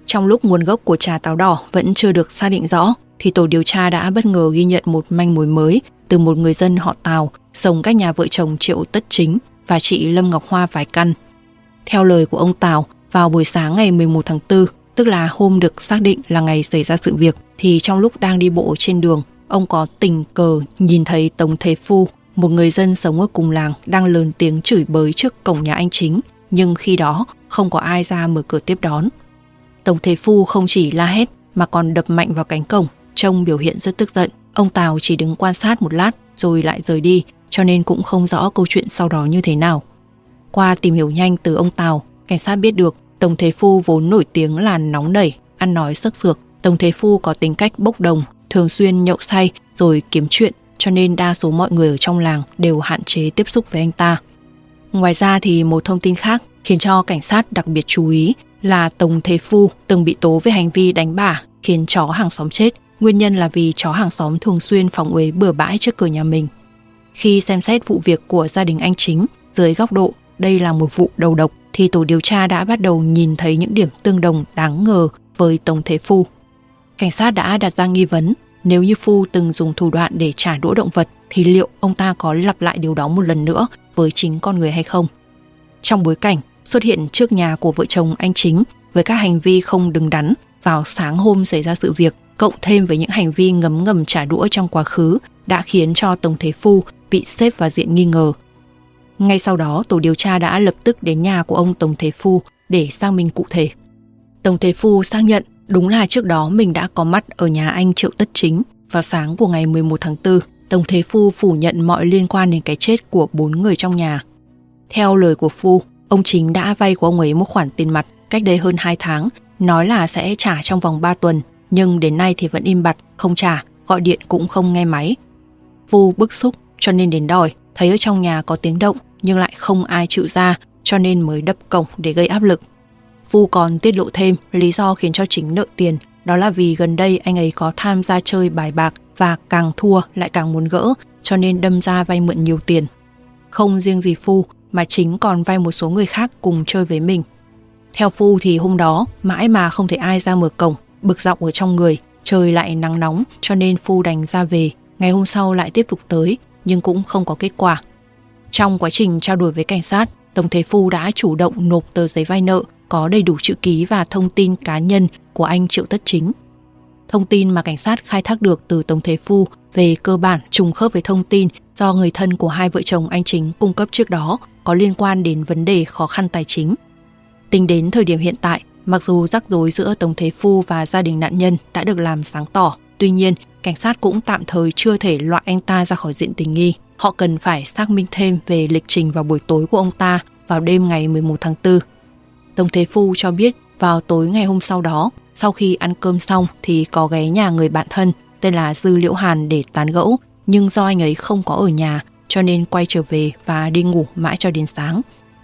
Trong lúc nguồn gốc của trà táo đỏ vẫn chưa được xác định rõ, thì tổ điều tra đã bất ngờ ghi nhận một manh mối mới từ một người dân họ Tào sống cách nhà vợ chồng Triệu Tất Chính và chị Lâm Ngọc Hoa vài căn. Theo lời của ông Tào, vào buổi sáng ngày 11 tháng 4, tức là hôm được xác định là ngày xảy ra sự việc, thì trong lúc đang đi bộ trên đường, ông có tình cờ nhìn thấy Tống Thế Phu, một người dân sống ở cùng làng, đang lớn tiếng chửi bới trước cổng nhà anh Chính, nhưng khi đó không có ai ra mở cửa tiếp đón. Tống Thế Phu không chỉ la hét mà còn đập mạnh vào cánh cổng, trông biểu hiện rất tức giận. Ông Tào chỉ đứng quan sát một lát rồi lại rời đi, cho nên cũng không rõ câu chuyện sau đó như thế nào. Qua tìm hiểu nhanh từ ông Tào, cảnh sát biết được Tống Thế Phu vốn nổi tiếng là nóng nảy, ăn nói sắc sược. Tống Thế Phu có tính cách bốc đồng, thường xuyên nhậu say rồi kiếm chuyện, cho nên đa số mọi người ở trong làng đều hạn chế tiếp xúc với anh ta. Ngoài ra thì một thông tin khác khiến cho cảnh sát đặc biệt chú ý là Tống Thế Phu từng bị tố về hành vi đánh bả khiến chó hàng xóm chết. Nguyên nhân là vì chó hàng xóm thường xuyên phóng uế bừa bãi trước cửa nhà mình. Khi xem xét vụ việc của gia đình anh Chính dưới góc độ đây là một vụ đầu độc, thì tổ điều tra đã bắt đầu nhìn thấy những điểm tương đồng đáng ngờ với Tống Thế Phu. Cảnh sát đã đặt ra nghi vấn, nếu như Phu từng dùng thủ đoạn để trả đũa động vật thì liệu ông ta có lặp lại điều đó một lần nữa với chính con người hay không? Trong bối cảnh xuất hiện trước nhà của vợ chồng anh Chính với các hành vi không đứng đắn vào sáng hôm xảy ra sự việc, cộng thêm với những hành vi ngấm ngầm trả đũa trong quá khứ, đã khiến cho Tống Thế Phu bị xếp vào diện nghi ngờ. Ngay sau đó, tổ điều tra đã lập tức đến nhà của ông Tống Thế Phu để xác minh cụ thể. Tống Thế Phu xác nhận đúng là trước đó mình đã có mặt ở nhà anh Triệu Tất Chính vào sáng của ngày 11 tháng 4. Tống Thế Phu phủ nhận mọi liên quan đến cái chết của 4 người trong nhà. Theo lời của Phu, ông Chính đã vay của ông ấy một khoản tiền mặt cách đây hơn 2 tháng, nói là sẽ trả trong vòng 3 tuần, nhưng đến nay thì vẫn im bặt, không trả, gọi điện cũng không nghe máy. Phu bức xúc cho nên đến đòi, thấy ở trong nhà có tiếng động nhưng lại không ai chịu ra, cho nên mới đập cổng để gây áp lực. Phu còn tiết lộ thêm lý do khiến cho Chính nợ tiền, đó là vì gần đây anh ấy có tham gia chơi bài bạc và càng thua lại càng muốn gỡ, cho nên đâm ra vay mượn nhiều tiền. Không riêng gì Phu mà Chính còn vay một số người khác cùng chơi với mình. Theo Phu thì hôm đó mãi mà không thấy ai ra mở cổng, bực dọc ở trong người, trời lại nắng nóng cho nên Phu đành ra về. Ngày hôm sau lại tiếp tục tới nhưng cũng không có kết quả. Trong quá trình trao đổi với cảnh sát, Tống Thế Phu đã chủ động nộp tờ giấy vay nợ có đầy đủ chữ ký và thông tin cá nhân của anh Triệu Tất Chính. Thông tin mà cảnh sát khai thác được từ Tống Thế Phu về cơ bản trùng khớp với thông tin do người thân của hai vợ chồng anh Chính cung cấp trước đó, có liên quan đến vấn đề khó khăn tài chính. Tính đến thời điểm hiện tại, mặc dù rắc rối giữa Tống Thế Phu và gia đình nạn nhân đã được làm sáng tỏ, tuy nhiên cảnh sát cũng tạm thời chưa thể loại anh ta ra khỏi diện tình nghi. Họ cần phải xác minh thêm về lịch trình vào buổi tối của ông ta vào đêm ngày 11 tháng 4. Tống Thế Phu cho biết vào tối ngày hôm sau đó, sau khi ăn cơm xong thì có ghé nhà người bạn thân tên là Dư Liễu Hàn để tán gẫu, nhưng do anh ấy không có ở nhà cho nên quay trở về và đi ngủ mãi cho đến sáng.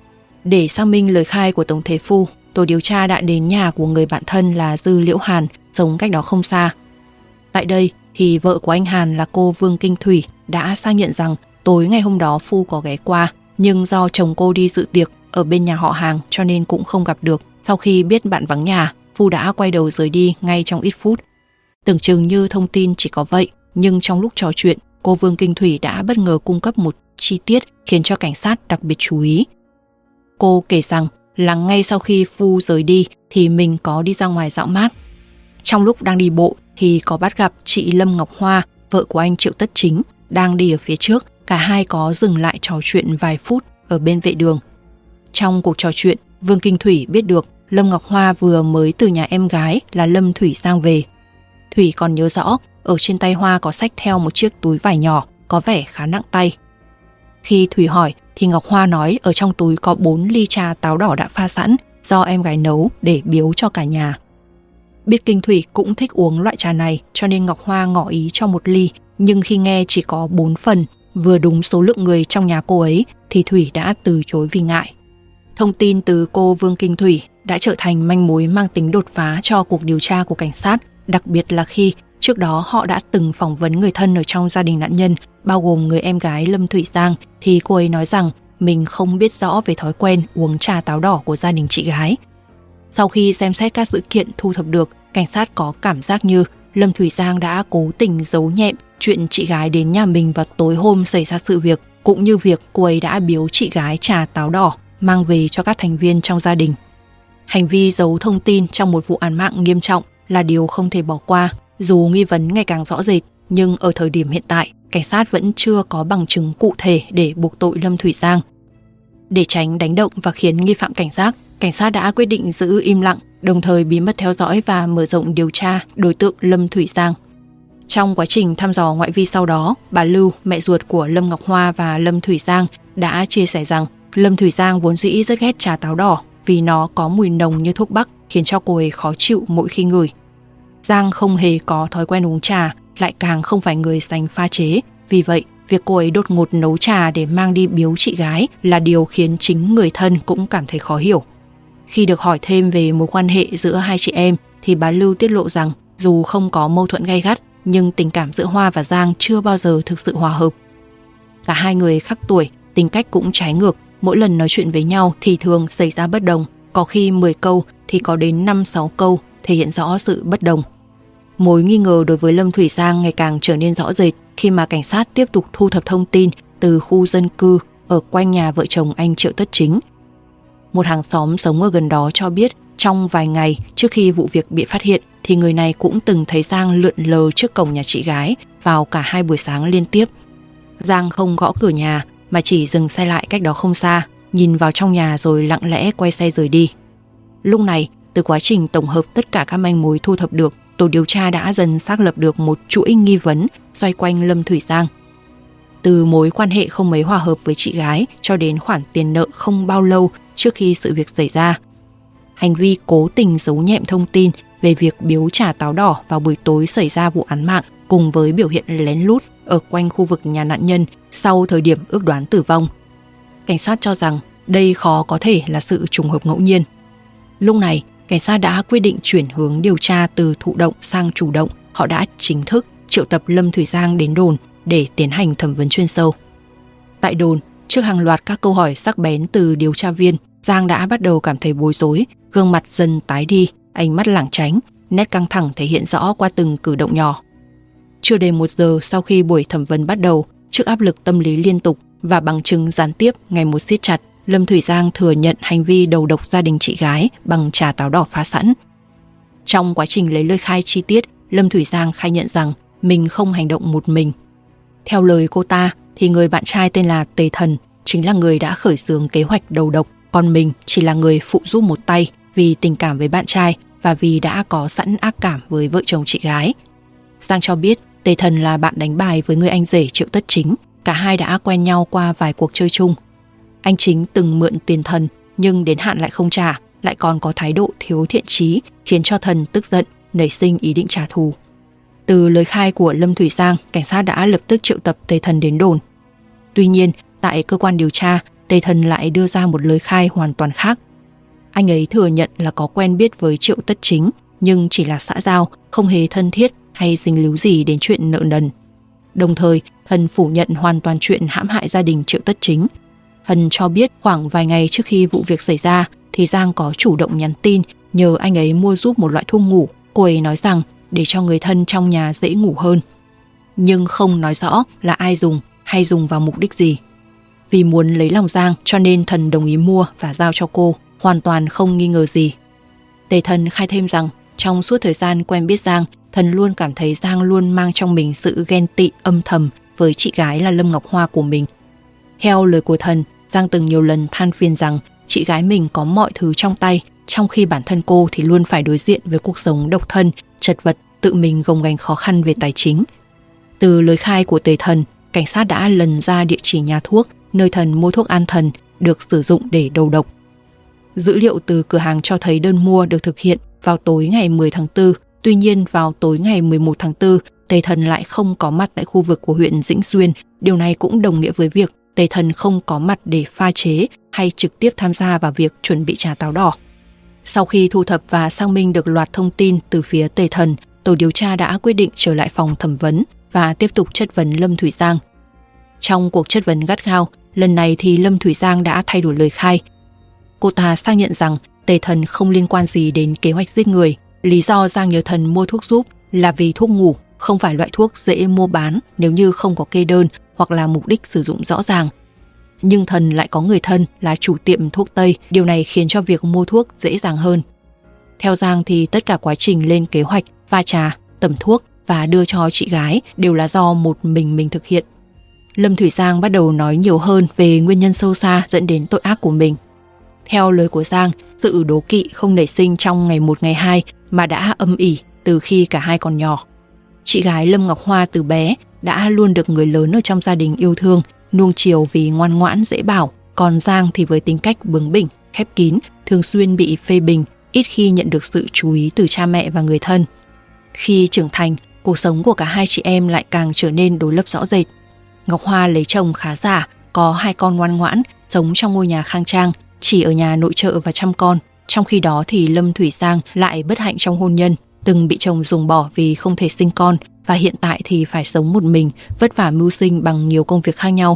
Để xác minh lời khai của Tống Thế Phu, tổ điều tra đã đến nhà của người bạn thân là Dư Liễu Hàn, sống cách đó không xa. Tại đây thì vợ của anh Hàn là cô Vương Kinh Thủy đã xác nhận rằng tối ngày hôm đó Phu có ghé qua, nhưng do chồng cô đi dự tiệc ở bên nhà họ hàng cho nên cũng không gặp được. Sau khi biết bạn vắng nhà, Phu đã quay đầu rời đi ngay trong ít phút. Tưởng chừng như thông tin chỉ có vậy, nhưng trong lúc trò chuyện, cô Vương Kinh Thủy đã bất ngờ cung cấp một chi tiết khiến cho cảnh sát đặc biệt chú ý. Cô kể rằng là ngay sau khi Phu rời đi thì mình có đi ra ngoài dạo mát. Trong lúc đang đi bộ thì có bắt gặp chị Lâm Ngọc Hoa, vợ của anh Triệu Tất Chính, đang đi ở phía trước. Cả hai có dừng lại trò chuyện vài phút ở bên vệ đường. Trong cuộc trò chuyện, Vương Kinh Thủy biết được Lâm Ngọc Hoa vừa mới từ nhà em gái là Lâm Thủy Giang về. Thủy còn nhớ rõ ở trên tay Hoa có xách theo một chiếc túi vải nhỏ có vẻ khá nặng tay. Khi Thủy hỏi thì Ngọc Hoa nói ở trong túi có 4 ly trà táo đỏ đã pha sẵn do em gái nấu để biếu cho cả nhà. Biết Kinh Thủy cũng thích uống loại trà này cho nên Ngọc Hoa ngỏ ý cho 1 ly, nhưng khi nghe chỉ có 4 phần, vừa đúng số lượng người trong nhà cô ấy, thì Thủy đã từ chối vì ngại. Thông tin từ cô Vương Kinh Thủy đã trở thành manh mối mang tính đột phá cho cuộc điều tra của cảnh sát, đặc biệt là khi trước đó họ đã từng phỏng vấn người thân ở trong gia đình nạn nhân, bao gồm người em gái Lâm Thủy Giang, thì cô ấy nói rằng mình không biết rõ về thói quen uống trà táo đỏ của gia đình chị gái. Sau khi xem xét các dữ kiện thu thập được, cảnh sát có cảm giác như Lâm Thủy Giang đã cố tình giấu nhẹm chuyện chị gái đến nhà mình vào tối hôm xảy ra sự việc, cũng như việc cô ấy đã biếu chị gái trà táo đỏ mang về cho các thành viên trong gia đình. Hành vi giấu thông tin trong một vụ án mạng nghiêm trọng là điều không thể bỏ qua. Dù nghi vấn ngày càng rõ rệt, nhưng ở thời điểm hiện tại, cảnh sát vẫn chưa có bằng chứng cụ thể để buộc tội Lâm Thủy Giang. Để tránh đánh động và khiến nghi phạm cảnh giác, cảnh sát đã quyết định giữ im lặng, đồng thời bí mật theo dõi và mở rộng điều tra đối tượng Lâm Thủy Giang. Trong quá trình thăm dò ngoại vi sau đó, bà Lưu, mẹ ruột của Lâm Ngọc Hoa và Lâm Thủy Giang, đã chia sẻ rằng Lâm Thủy Giang vốn dĩ rất ghét trà táo đỏ vì nó có mùi nồng như thuốc bắc, khiến cho cô ấy khó chịu mỗi khi ngửi. Giang không hề có thói quen uống trà, lại càng không phải người sành pha chế. Vì vậy, việc cô ấy đột ngột nấu trà để mang đi biếu chị gái là điều khiến chính người thân cũng cảm thấy khó hiểu. Khi được hỏi thêm về mối quan hệ giữa hai chị em, thì bà Lưu tiết lộ rằng dù không có mâu thuẫn gay gắt, nhưng tình cảm giữa Hoa và Giang chưa bao giờ thực sự hòa hợp. Cả hai người khác tuổi, tính cách cũng trái ngược, mỗi lần nói chuyện với nhau thì thường xảy ra bất đồng, có khi 10 câu thì có đến 5-6 câu thể hiện rõ sự bất đồng. Mối nghi ngờ đối với Lâm Thủy Giang ngày càng trở nên rõ rệt khi mà cảnh sát tiếp tục thu thập thông tin từ khu dân cư ở quanh nhà vợ chồng anh Triệu Tất Chính. Một hàng xóm sống ở gần đó cho biết trong vài ngày trước khi vụ việc bị phát hiện thì người này cũng từng thấy Giang lượn lờ trước cổng nhà chị gái vào cả 2 buổi sáng liên tiếp. Giang không gõ cửa nhà mà chỉ dừng xe lại cách đó không xa, nhìn vào trong nhà rồi lặng lẽ quay xe rời đi. Lúc này, từ quá trình tổng hợp tất cả các manh mối thu thập được, tổ điều tra đã dần xác lập được một chuỗi nghi vấn xoay quanh Lâm Thủy Giang. Từ mối quan hệ không mấy hòa hợp với chị gái cho đến khoản tiền nợ không bao lâu trước khi sự việc xảy ra, hành vi cố tình giấu nhẹm thông tin về việc biếu trà táo đỏ vào buổi tối xảy ra vụ án mạng, cùng với biểu hiện lén lút ở quanh khu vực nhà nạn nhân sau thời điểm ước đoán tử vong. Cảnh sát cho rằng đây khó có thể là sự trùng hợp ngẫu nhiên. Lúc này, cảnh sát đã quyết định chuyển hướng điều tra từ thụ động sang chủ động. Họ đã chính thức triệu tập Lâm Thủy Giang đến đồn để tiến hành thẩm vấn chuyên sâu. Tại đồn, trước hàng loạt các câu hỏi sắc bén từ điều tra viên, Giang đã bắt đầu cảm thấy bối rối, gương mặt dần tái đi, ánh mắt lảng tránh, nét căng thẳng thể hiện rõ qua từng cử động nhỏ. Chưa đầy 1 giờ sau khi buổi thẩm vấn bắt đầu, trước áp lực tâm lý liên tục và bằng chứng gián tiếp ngày một siết chặt, Lâm Thủy Giang thừa nhận hành vi đầu độc gia đình chị gái bằng trà táo đỏ pha sẵn. Trong quá trình lấy lời khai chi tiết, Lâm Thủy Giang khai nhận rằng mình không hành động một mình. Theo lời cô ta, thì người bạn trai tên là Tề Thần chính là người đã khởi xướng kế hoạch đầu độc, còn mình chỉ là người phụ giúp một tay vì tình cảm với bạn trai và vì đã có sẵn ác cảm với vợ chồng chị gái. Giang cho biết Tề Thần là bạn đánh bài với người anh rể Triệu Tất Chính, cả hai đã quen nhau qua vài cuộc chơi chung. Anh Chính từng mượn tiền Thần nhưng đến hạn lại không trả, lại còn có thái độ thiếu thiện chí khiến cho Thần tức giận, nảy sinh ý định trả thù. Từ lời khai của Lâm Thủy Giang, cảnh sát đã lập tức triệu tập Tề Thần đến đồn. Tuy nhiên, tại cơ quan điều tra, Tề Thần lại đưa ra một lời khai hoàn toàn khác. Anh ấy thừa nhận là có quen biết với Triệu Tất Chính, nhưng chỉ là xã giao, không hề thân thiết hay dính líu gì đến chuyện nợ nần. Đồng thời, Thần phủ nhận hoàn toàn chuyện hãm hại gia đình Triệu Tất Chính. Thần cho biết khoảng vài ngày trước khi vụ việc xảy ra thì Giang có chủ động nhắn tin nhờ anh ấy mua giúp một loại thuốc ngủ. Cô ấy nói rằng để cho người thân trong nhà dễ ngủ hơn, nhưng không nói rõ là ai dùng hay dùng vào mục đích gì. Vì muốn lấy lòng Giang cho nên Thần đồng ý mua và giao cho cô, hoàn toàn không nghi ngờ gì. Tề Thần khai thêm rằng trong suốt thời gian quen biết Giang, Thần luôn cảm thấy Giang luôn mang trong mình sự ghen tị âm thầm với chị gái là Lâm Ngọc Hoa của mình. Theo lời của Thần, Giang từng nhiều lần than phiền rằng chị gái mình có mọi thứ trong tay, trong khi bản thân cô thì luôn phải đối diện với cuộc sống độc thân, chật vật, tự mình gồng gánh khó khăn về tài chính. Từ lời khai của Tề Thần, cảnh sát đã lần ra địa chỉ nhà thuốc nơi Thần mua thuốc an thần được sử dụng để đầu độc. Dữ liệu từ cửa hàng cho thấy đơn mua được thực hiện vào tối ngày 10 tháng 4, tuy nhiên vào tối ngày 11 tháng 4, Tề Thần lại không có mặt tại khu vực của huyện Dĩnh Xuyên. Điều này cũng đồng nghĩa với việc Tề Thần không có mặt để pha chế hay trực tiếp tham gia vào việc chuẩn bị trà táo đỏ. Sau khi thu thập và xác minh được loạt thông tin từ phía Tề Thần, tổ điều tra đã quyết định trở lại phòng thẩm vấn và tiếp tục chất vấn Lâm Thủy Giang. Trong cuộc chất vấn gắt gao, lần này thì Lâm Thủy Giang đã thay đổi lời khai. Cô ta xác nhận rằng Tề Thần không liên quan gì đến kế hoạch giết người. Lý do Giang nhờ Thần mua thuốc giúp là vì thuốc ngủ không phải loại thuốc dễ mua bán nếu như không có kê đơn hoặc là mục đích sử dụng rõ ràng. Nhưng Thần lại có người thân là chủ tiệm thuốc Tây, điều này khiến cho việc mua thuốc dễ dàng hơn. Theo Giang thì tất cả quá trình lên kế hoạch, pha trà, tẩm thuốc và đưa cho chị gái đều là do một mình thực hiện. Lâm Thủy Giang bắt đầu nói nhiều hơn về nguyên nhân sâu xa dẫn đến tội ác của mình. Theo lời của Giang, sự đố kỵ không nảy sinh trong ngày 1 ngày 2 mà đã âm ỉ từ khi cả hai còn nhỏ. Chị gái Lâm Ngọc Hoa từ bé đã luôn được người lớn ở trong gia đình yêu thương, nuông chiều vì ngoan ngoãn dễ bảo, còn Giang thì với tính cách bướng bỉnh, khép kín, thường xuyên bị phê bình, ít khi nhận được sự chú ý từ cha mẹ và người thân. Khi trưởng thành, cuộc sống của cả hai chị em lại càng trở nên đối lập rõ rệt. Ngọc Hoa lấy chồng khá giả, có 2 con ngoan ngoãn, sống trong ngôi nhà khang trang, chỉ ở nhà nội trợ và chăm con. Trong khi đó thì Lâm Thủy Giang lại bất hạnh trong hôn nhân, từng bị chồng ruồng bỏ vì không thể sinh con và hiện tại thì phải sống một mình, vất vả mưu sinh bằng nhiều công việc khác nhau.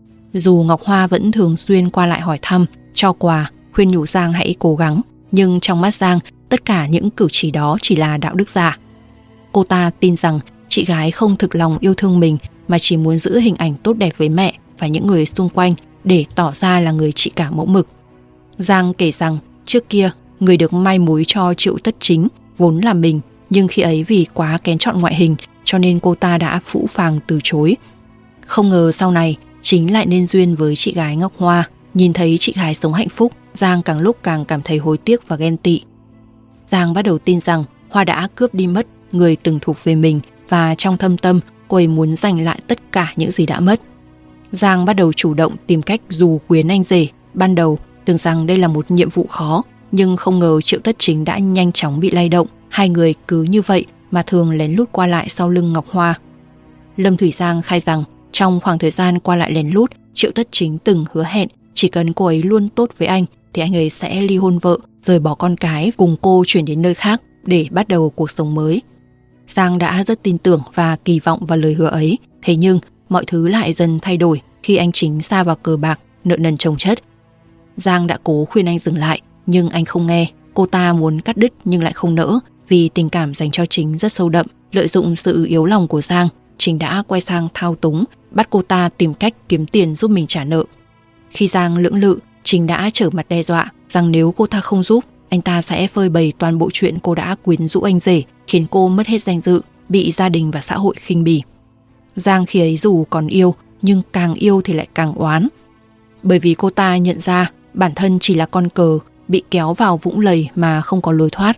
Dù Ngọc Hoa vẫn thường xuyên qua lại hỏi thăm, cho quà, khuyên nhủ Giang hãy cố gắng, nhưng trong mắt Giang, tất cả những cử chỉ đó chỉ là đạo đức giả. Cô ta tin rằng chị gái không thực lòng yêu thương mình mà chỉ muốn giữ hình ảnh tốt đẹp với mẹ và những người xung quanh để tỏ ra là người chị cả mẫu mực. Giang kể rằng trước kia người được mai mối cho Triệu Tất Chính vốn là mình, nhưng khi ấy vì quá kén chọn ngoại hình cho nên cô ta đã phũ phàng từ chối. Không ngờ sau này Chính lại nên duyên với chị gái Ngọc Hoa. Nhìn thấy chị gái sống hạnh phúc, Giang càng lúc càng cảm thấy hối tiếc và ghen tị. Giang bắt đầu tin rằng Hoa đã cướp đi mất người từng thuộc về mình và trong thâm tâm cô ấy muốn giành lại tất cả những gì đã mất. Giang bắt đầu chủ động tìm cách dù quyến anh rể. Ban đầu tưởng rằng đây là một nhiệm vụ khó, nhưng không ngờ Triệu Tất Chính đã nhanh chóng bị lay động. Hai người cứ như vậy mà thường lén lút qua lại sau lưng Ngọc Hoa. Lâm Thủy Giang khai rằng trong khoảng thời gian qua lại lén lút, Triệu Tất Chính từng hứa hẹn chỉ cần cô ấy luôn tốt với anh thì anh ấy sẽ ly hôn vợ, rời bỏ con cái, cùng cô chuyển đến nơi khác để bắt đầu cuộc sống mới. Giang đã rất tin tưởng và kỳ vọng vào lời hứa ấy, thế nhưng mọi thứ lại dần thay đổi khi anh Chính sa vào cờ bạc, nợ nần chồng chất. Giang đã cố khuyên anh dừng lại, nhưng anh không nghe. Cô ta muốn cắt đứt nhưng lại không nỡ, vì tình cảm dành cho Chính rất sâu đậm. Lợi dụng sự yếu lòng của Giang, Chính đã quay sang thao túng, bắt cô ta tìm cách kiếm tiền giúp mình trả nợ. Khi Giang lưỡng lự, Chính đã trở mặt đe dọa rằng nếu cô ta không giúp, anh ta sẽ phơi bày toàn bộ chuyện cô đã quyến rũ anh rể, khiến cô mất hết danh dự, bị gia đình và xã hội khinh bỉ. Giang khi ấy dù còn yêu, nhưng càng yêu thì lại càng oán. Bởi vì cô ta nhận ra bản thân chỉ là con cờ, bị kéo vào vũng lầy mà không có lối thoát.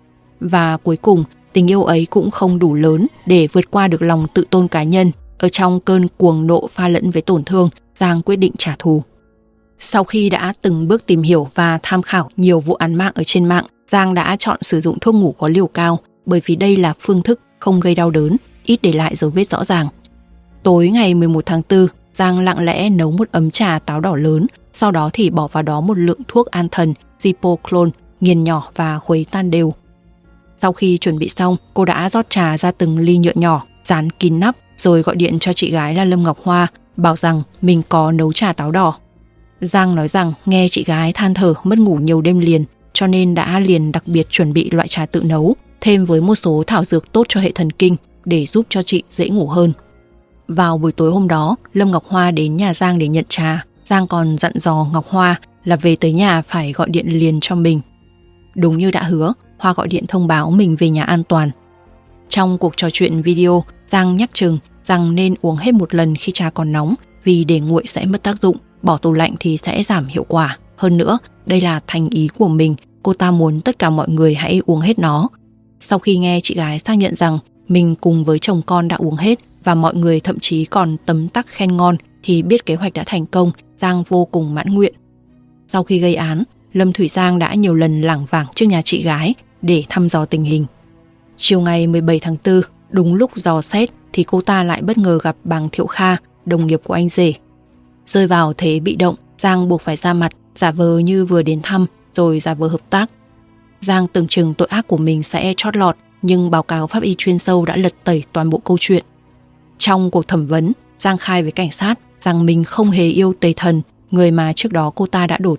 Và cuối cùng, tình yêu ấy cũng không đủ lớn để vượt qua được lòng tự tôn cá nhân. Ở trong cơn cuồng nộ pha lẫn với tổn thương, Giang quyết định trả thù. Sau khi đã từng bước tìm hiểu và tham khảo nhiều vụ án mạng ở trên mạng, Giang đã chọn sử dụng thuốc ngủ có liều cao bởi vì đây là phương thức không gây đau đớn, ít để lại dấu vết rõ ràng. Tối ngày 11 tháng 4, Giang lặng lẽ nấu một ấm trà táo đỏ lớn, sau đó thì bỏ vào đó một lượng thuốc an thần, Zipoclone, nghiền nhỏ và khuấy tan đều. Sau khi chuẩn bị xong, cô đã rót trà ra từng ly nhựa nhỏ, dán kín nắp, rồi gọi điện cho chị gái là Lâm Ngọc Hoa, bảo rằng mình có nấu trà táo đỏ. Giang nói rằng nghe chị gái than thở mất ngủ nhiều đêm liền, cho nên đã liền đặc biệt chuẩn bị loại trà tự nấu, thêm với một số thảo dược tốt cho hệ thần kinh để giúp cho chị dễ ngủ hơn. Vào buổi tối hôm đó, Lâm Ngọc Hoa đến nhà Giang để nhận trà. Giang còn dặn dò Ngọc Hoa là về tới nhà phải gọi điện liền cho mình. Đúng như đã hứa, Hoa gọi điện thông báo mình về nhà an toàn. Trong cuộc trò chuyện video, Giang nhắc chừng rằng nên uống hết một lần khi trà còn nóng, vì để nguội sẽ mất tác dụng, bỏ tủ lạnh thì sẽ giảm hiệu quả. Hơn nữa, đây là thành ý của mình, cô ta muốn tất cả mọi người hãy uống hết nó. Sau khi nghe chị gái xác nhận rằng mình cùng với chồng con đã uống hết và mọi người thậm chí còn tấm tắc khen ngon thì biết kế hoạch đã thành công, Giang vô cùng mãn nguyện. Sau khi gây án, Lâm Thủy Giang đã nhiều lần lảng vảng trước nhà chị gái để thăm dò tình hình. Chiều ngày 17 tháng 4, đúng lúc dò xét thì cô ta lại bất ngờ gặp Bàng Thiệu Kha, đồng nghiệp của anh rể. Rơi vào thế bị động, Giang buộc phải ra mặt, giả vờ như vừa đến thăm rồi giả vờ hợp tác. Giang tưởng chừng tội ác của mình sẽ chót lọt, nhưng báo cáo pháp y chuyên sâu đã lật tẩy toàn bộ câu chuyện. Trong cuộc thẩm vấn, Giang khai với cảnh sát rằng mình không hề yêu Tề Thần, người mà trước đó cô ta đã đổ tội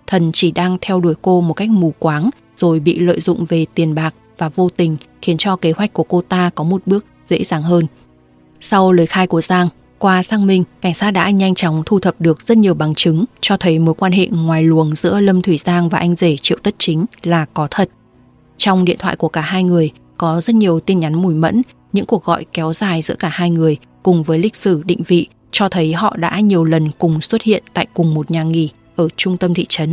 Thần chỉ đang theo đuổi cô một cách mù quáng rồi bị lợi dụng về tiền bạc và vô tình khiến cho kế hoạch của cô ta có một bước dễ dàng hơn. Sau lời khai của Giang, qua xác minh, cảnh sát đã nhanh chóng thu thập được rất nhiều bằng chứng cho thấy mối quan hệ ngoài luồng giữa Lâm Thủy Giang và anh rể Triệu Tất Chính là có thật. Trong điện thoại của cả hai người có rất nhiều tin nhắn mùi mẫn, những cuộc gọi kéo dài giữa cả hai người cùng với lịch sử định vị cho thấy họ đã nhiều lần cùng xuất hiện tại cùng một nhà nghỉ ở trung tâm thị trấn.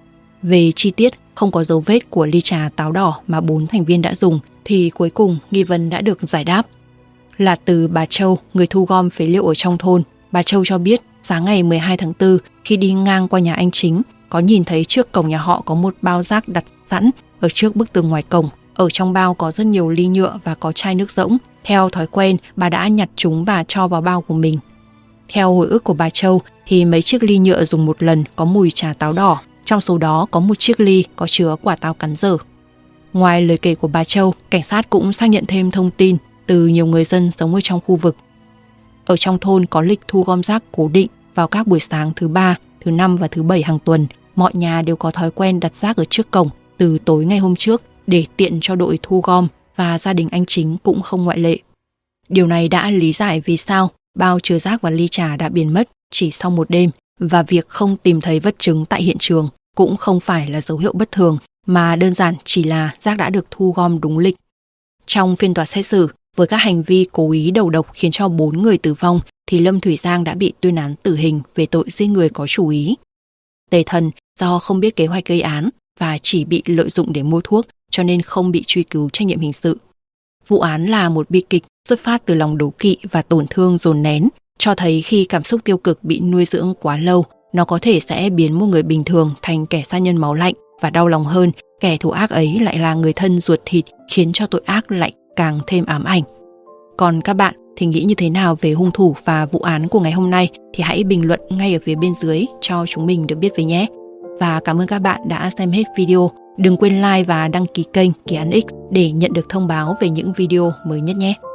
Về chi tiết không có dấu vết của ly trà táo đỏ mà 4 thành viên đã dùng thì cuối cùng nghi vấn đã được giải đáp. Là từ bà Châu, người thu gom phế liệu ở trong thôn. Bà Châu cho biết sáng ngày 12 tháng 4 khi đi ngang qua nhà anh Chính có nhìn thấy trước cổng nhà họ có một bao rác đặt sẵn ở trước bức tường ngoài cổng. Ở trong bao có rất nhiều ly nhựa và có chai nước rỗng. Theo thói quen, bà đã nhặt chúng và cho vào bao của mình. Theo hồi ức của bà Châu thì mấy chiếc ly nhựa dùng một lần có mùi trà táo đỏ. Trong số đó có một chiếc ly có chứa quả táo cắn dở. Ngoài lời kể của bà Châu, cảnh sát cũng xác nhận thêm thông tin từ nhiều người dân sống ở trong khu vực. Ở trong thôn có lịch thu gom rác cố định vào các buổi sáng thứ 3, thứ 5 và thứ 7 hàng tuần. Mọi nhà đều có thói quen đặt rác ở trước cổng từ tối ngày hôm trước để tiện cho đội thu gom và gia đình anh Chính cũng không ngoại lệ. Điều này đã lý giải vì sao bao chứa rác và ly trà đã biến mất chỉ sau một đêm và việc không tìm thấy vật chứng tại hiện trường cũng không phải là dấu hiệu bất thường mà đơn giản chỉ là rác đã được thu gom đúng lịch. Trong phiên tòa xét xử, với các hành vi cố ý đầu độc khiến cho 4 người tử vong thì Lâm Thủy Giang đã bị tuyên án tử hình về tội giết người có chủ ý. Tề Thần do không biết kế hoạch gây án và chỉ bị lợi dụng để mua thuốc cho nên không bị truy cứu trách nhiệm hình sự. Vụ án là một bi kịch xuất phát từ lòng đố kỵ và tổn thương dồn nén, cho thấy khi cảm xúc tiêu cực bị nuôi dưỡng quá lâu, nó có thể sẽ biến một người bình thường thành kẻ sát nhân máu lạnh, và đau lòng hơn, kẻ thù ác ấy lại là người thân ruột thịt khiến cho tội ác lại càng thêm ám ảnh. Còn các bạn thì nghĩ như thế nào về hung thủ và vụ án của ngày hôm nay thì hãy bình luận ngay ở phía bên dưới cho chúng mình được biết với nhé. Và cảm ơn các bạn đã xem hết video. Đừng quên like và đăng ký kênh Kỳ Án X để nhận được thông báo về những video mới nhất nhé.